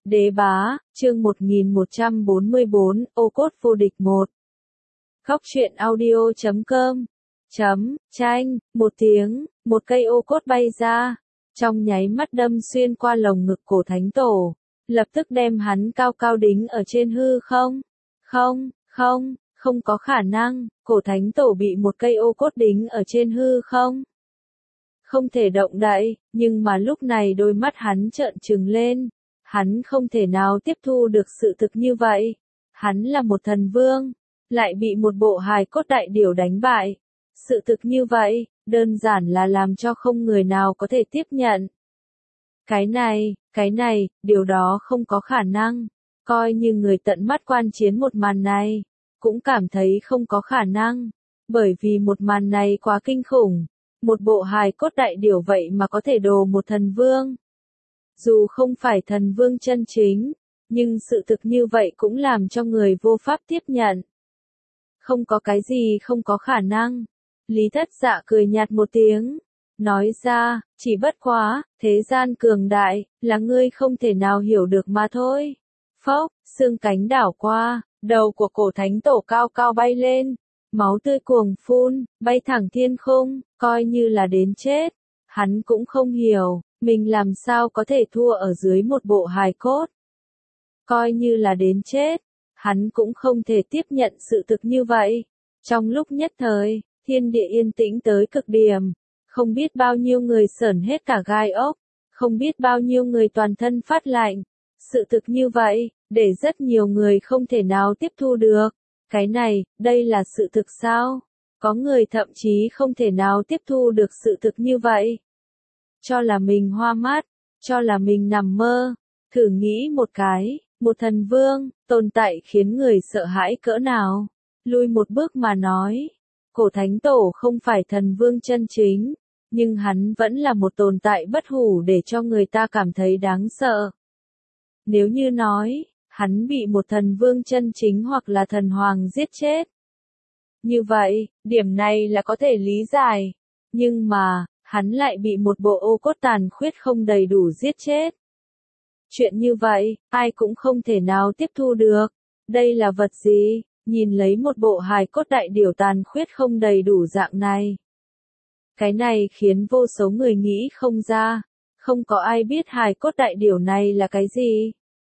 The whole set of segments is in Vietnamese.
Đế bá, chương 1144, ô cốt vô địch 1. Góc truyện audio.com. Chanh, một tiếng, một cây ô cốt bay ra, trong nháy mắt đâm xuyên qua lồng ngực cổ thánh tổ, lập tức đem hắn cao cao đính ở trên hư không. Không có khả năng, cổ thánh tổ bị một cây ô cốt đính ở trên hư không. Không thể động đậy, nhưng mà lúc này đôi mắt hắn trợn trừng lên. Hắn không thể nào tiếp thu được sự thực như vậy. Hắn là một thần vương, lại bị một bộ hài cốt đại điểu đánh bại. Sự thực như vậy, đơn giản là làm cho không người nào có thể tiếp nhận. Cái này, điều đó không có khả năng. Coi như người tận mắt quan chiến một màn này, cũng cảm thấy không có khả năng. Bởi vì một màn này quá kinh khủng. Một bộ hài cốt đại điểu vậy mà có thể đồ một thần vương. Dù không phải thần vương chân chính, nhưng sự thực như vậy cũng làm cho người vô pháp tiếp nhận. Không có cái gì không có khả năng. Lý Thất Dạ cười nhạt một tiếng, nói ra, chỉ bất quá, thế gian cường đại, là ngươi không thể nào hiểu được mà thôi. Phốc, xương cánh đảo qua, đầu của cổ thánh tổ cao cao bay lên, máu tươi cuồng phun, bay thẳng thiên khung, coi như là đến chết. Hắn cũng không hiểu, mình làm sao có thể thua ở dưới một bộ hài cốt. Coi như là đến chết, hắn cũng không thể tiếp nhận sự thực như vậy. Trong lúc nhất thời, thiên địa yên tĩnh tới cực điểm, không biết bao nhiêu người sởn hết cả gai ốc, không biết bao nhiêu người toàn thân phát lạnh. Sự thực như vậy, để rất nhiều người không thể nào tiếp thu được. Cái này, đây là sự thực sao? Có người thậm chí không thể nào tiếp thu được sự thực như vậy. Cho là mình hoa mắt, cho là mình nằm mơ. Thử nghĩ một cái, một thần vương, tồn tại khiến người sợ hãi cỡ nào. Lui một bước mà nói, cổ thánh tổ không phải thần vương chân chính, nhưng hắn vẫn là một tồn tại bất hủ để cho người ta cảm thấy đáng sợ. Nếu như nói, hắn bị một thần vương chân chính hoặc là thần hoàng giết chết. Như vậy, điểm này là có thể lý giải. Nhưng mà, hắn lại bị một bộ ô cốt tàn khuyết không đầy đủ giết chết. Chuyện như vậy, ai cũng không thể nào tiếp thu được. Đây là vật gì? Nhìn lấy một bộ hài cốt đại điểu tàn khuyết không đầy đủ dạng này. Cái này khiến vô số người nghĩ không ra. Không có ai biết hài cốt đại điểu này là cái gì.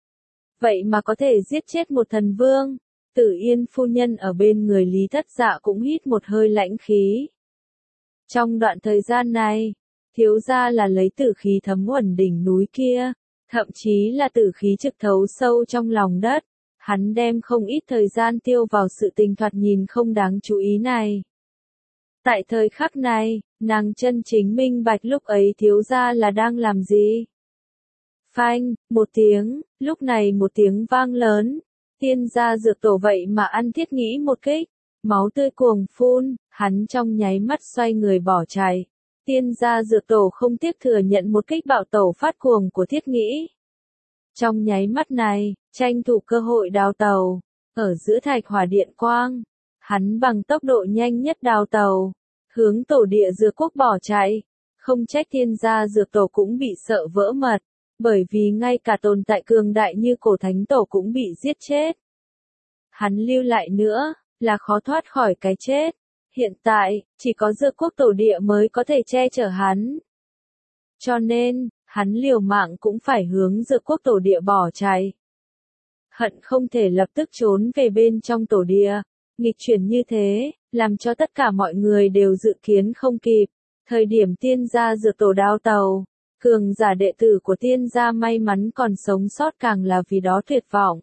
Vậy mà có thể giết chết một thần vương. Tử Yên phu nhân ở bên người Lý Thất Dạ cũng hít một hơi lãnh khí. Trong đoạn thời gian này, thiếu gia là lấy tử khí thấm uẩn đỉnh núi kia, thậm chí là tử khí trực thấu sâu trong lòng đất. Hắn đem không ít thời gian tiêu vào sự tình thoạt nhìn không đáng chú ý này. Tại thời khắc này, nàng chân chính minh bạch lúc ấy thiếu gia là đang làm gì. Phanh, một tiếng, lúc này một tiếng vang lớn. Tiên gia dược tổ vậy mà ăn Thiết Nghĩ một kích. Máu tươi cuồng phun, hắn trong nháy mắt xoay người bỏ chạy. Tiên gia dược tổ không tiếc thừa nhận một kích bạo tẩu phát cuồng của Thiết Nghĩ. Trong nháy mắt này, tranh thủ cơ hội đào tàu. Ở giữa thạch hỏa điện quang, hắn bằng tốc độ nhanh nhất đào tàu, hướng tổ địa dược quốc bỏ chạy. Không trách tiên gia dược tổ cũng bị sợ vỡ mật. Bởi vì ngay cả tồn tại cường đại như cổ thánh tổ cũng bị giết chết. Hắn lưu lại nữa, là khó thoát khỏi cái chết. Hiện tại, chỉ có dược quốc tổ địa mới có thể che chở hắn. Cho nên, hắn liều mạng cũng phải hướng dược quốc tổ địa bỏ chạy. Hận không thể lập tức trốn về bên trong tổ địa. Nghịch chuyển như thế, làm cho tất cả mọi người đều dự kiến không kịp. Thời điểm tiên gia dược tổ đào tàu. Cường giả đệ tử của tiên gia may mắn còn sống sót càng là vì đó tuyệt vọng.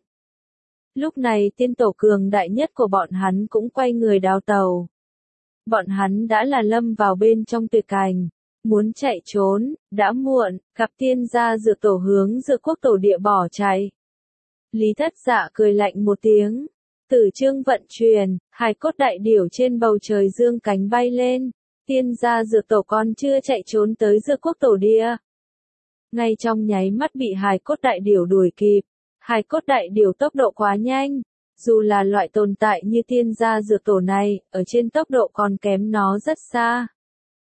Lúc này tiên tổ cường đại nhất của bọn hắn cũng quay người đào tàu. Bọn hắn đã là lâm vào bên trong tuyệt cảnh. Muốn chạy trốn, đã muộn, gặp tiên gia dược tổ hướng dược quốc tổ địa bỏ chạy. Lý Thất Dạ cười lạnh một tiếng. Tử chương vận truyền, hài cốt đại điểu trên bầu trời dương cánh bay lên. Tiên gia dược tổ còn chưa chạy trốn tới dược quốc tổ địa. Ngay trong nháy mắt bị hài cốt đại điểu đuổi kịp. Hài cốt đại điểu tốc độ quá nhanh. Dù là loại tồn tại như tiên gia dược tổ này, ở trên tốc độ còn kém nó rất xa.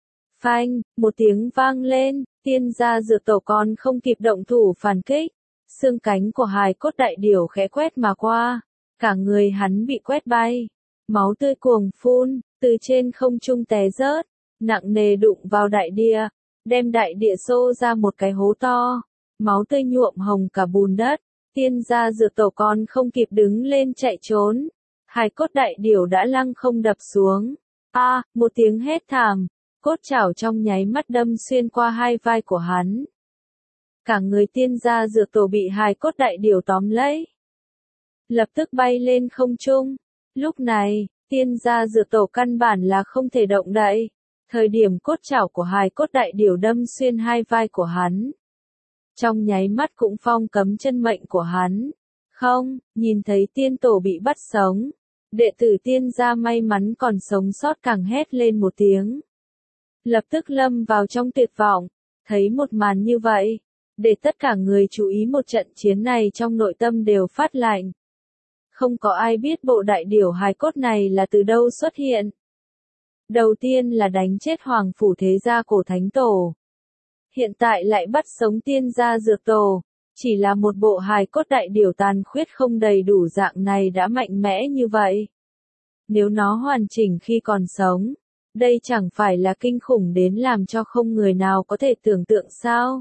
Phanh, một tiếng vang lên, tiên gia dược tổ còn không kịp động thủ phản kích. xương cánh của hài cốt đại điểu khẽ quét mà qua, cả người hắn bị quét bay, máu tươi cuồng phun, từ trên không trung té rớt, nặng nề đụng vào đại địa, đem đại địa xô ra một cái hố to, máu tươi nhuộm hồng cả bùn đất, tiên gia dược tổ còn không kịp đứng lên chạy trốn, hài cốt đại điểu đã lăng không đập xuống, một tiếng hét thảm, cốt chảo trong nháy mắt đâm xuyên qua hai vai của hắn. Cả người tiên gia dược tổ bị hài cốt đại điểu tóm lấy, lập tức bay lên không trung. Lúc này, tiên gia dược tổ căn bản là không thể động đậy. Thời điểm cốt chảo của hài cốt đại điểu đâm xuyên hai vai của hắn, trong nháy mắt cũng phong cấm chân mệnh của hắn. Không, nhìn thấy tiên tổ bị bắt sống, đệ tử tiên gia may mắn còn sống sót càng hét lên một tiếng. Lập tức lâm vào trong tuyệt vọng, thấy một màn như vậy, để tất cả người chú ý một trận chiến này trong nội tâm đều phát lạnh. Không có ai biết bộ đại điểu hài cốt này là từ đâu xuất hiện. Đầu tiên là đánh chết hoàng phủ thế gia cổ thánh tổ. Hiện tại lại bắt sống tiên gia dược tổ. Chỉ là một bộ hài cốt đại điểu tàn khuyết không đầy đủ dạng này đã mạnh mẽ như vậy. Nếu nó hoàn chỉnh khi còn sống, đây chẳng phải là kinh khủng đến làm cho không người nào có thể tưởng tượng sao.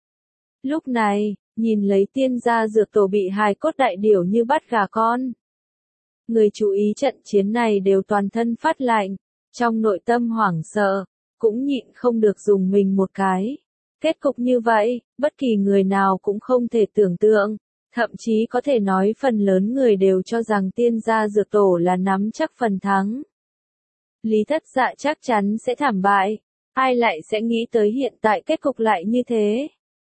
Lúc này, nhìn lấy tiên gia dược tổ bị hài cốt đại điểu như bắt gà con. Người chú ý trận chiến này đều toàn thân phát lạnh, trong nội tâm hoảng sợ, cũng nhịn không được dùng mình một cái. Kết cục như vậy, bất kỳ người nào cũng không thể tưởng tượng, thậm chí có thể nói phần lớn người đều cho rằng tiên gia dược tổ là nắm chắc phần thắng. Lý Thất Dạ chắc chắn sẽ thảm bại, ai lại sẽ nghĩ tới hiện tại kết cục lại như thế.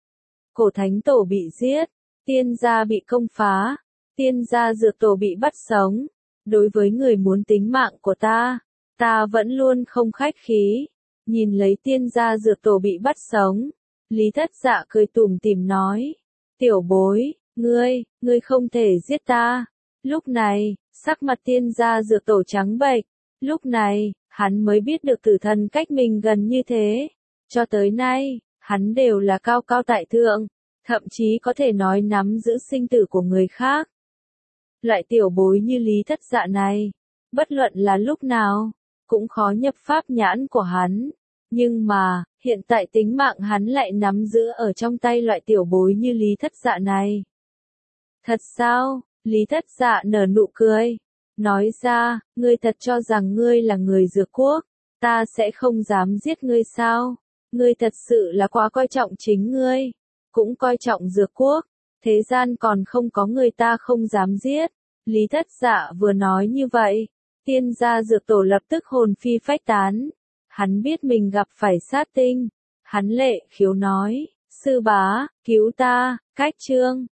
Cổ thánh tổ bị giết, tiên gia bị công phá, tiên gia dược tổ bị bắt sống. Đối với người muốn tính mạng của ta vẫn luôn không khách khí. Nhìn lấy tiên gia dược tổ bị bắt sống, Lý Thất Dạ cười tủm tỉm nói, tiểu bối, ngươi không thể giết ta. Lúc này, sắc mặt tiên gia dược tổ trắng bệch, lúc này, hắn mới biết được tử thần cách mình gần như thế. Cho tới nay, hắn đều là cao cao tại thượng, thậm chí có thể nói nắm giữ sinh tử của người khác. Loại tiểu bối như Lý Thất Dạ này, bất luận là lúc nào, cũng khó nhập pháp nhãn của hắn. Nhưng mà, hiện tại tính mạng hắn lại nắm giữ ở trong tay loại tiểu bối như Lý Thất Dạ này. Thật sao? Lý Thất Dạ nở nụ cười, nói ra, ngươi thật cho rằng ngươi là người dược quốc, ta sẽ không dám giết ngươi sao? Ngươi thật sự là quá coi trọng chính ngươi, cũng coi trọng dược quốc, thế gian còn không có người ta không dám giết. Lý Thất Dạ vừa nói như vậy, tiên gia dược tổ lập tức hồn phi phách tán. Hắn biết mình gặp phải sát tinh. Hắn lệ khiếu nói, sư bá, cứu ta, cách chương.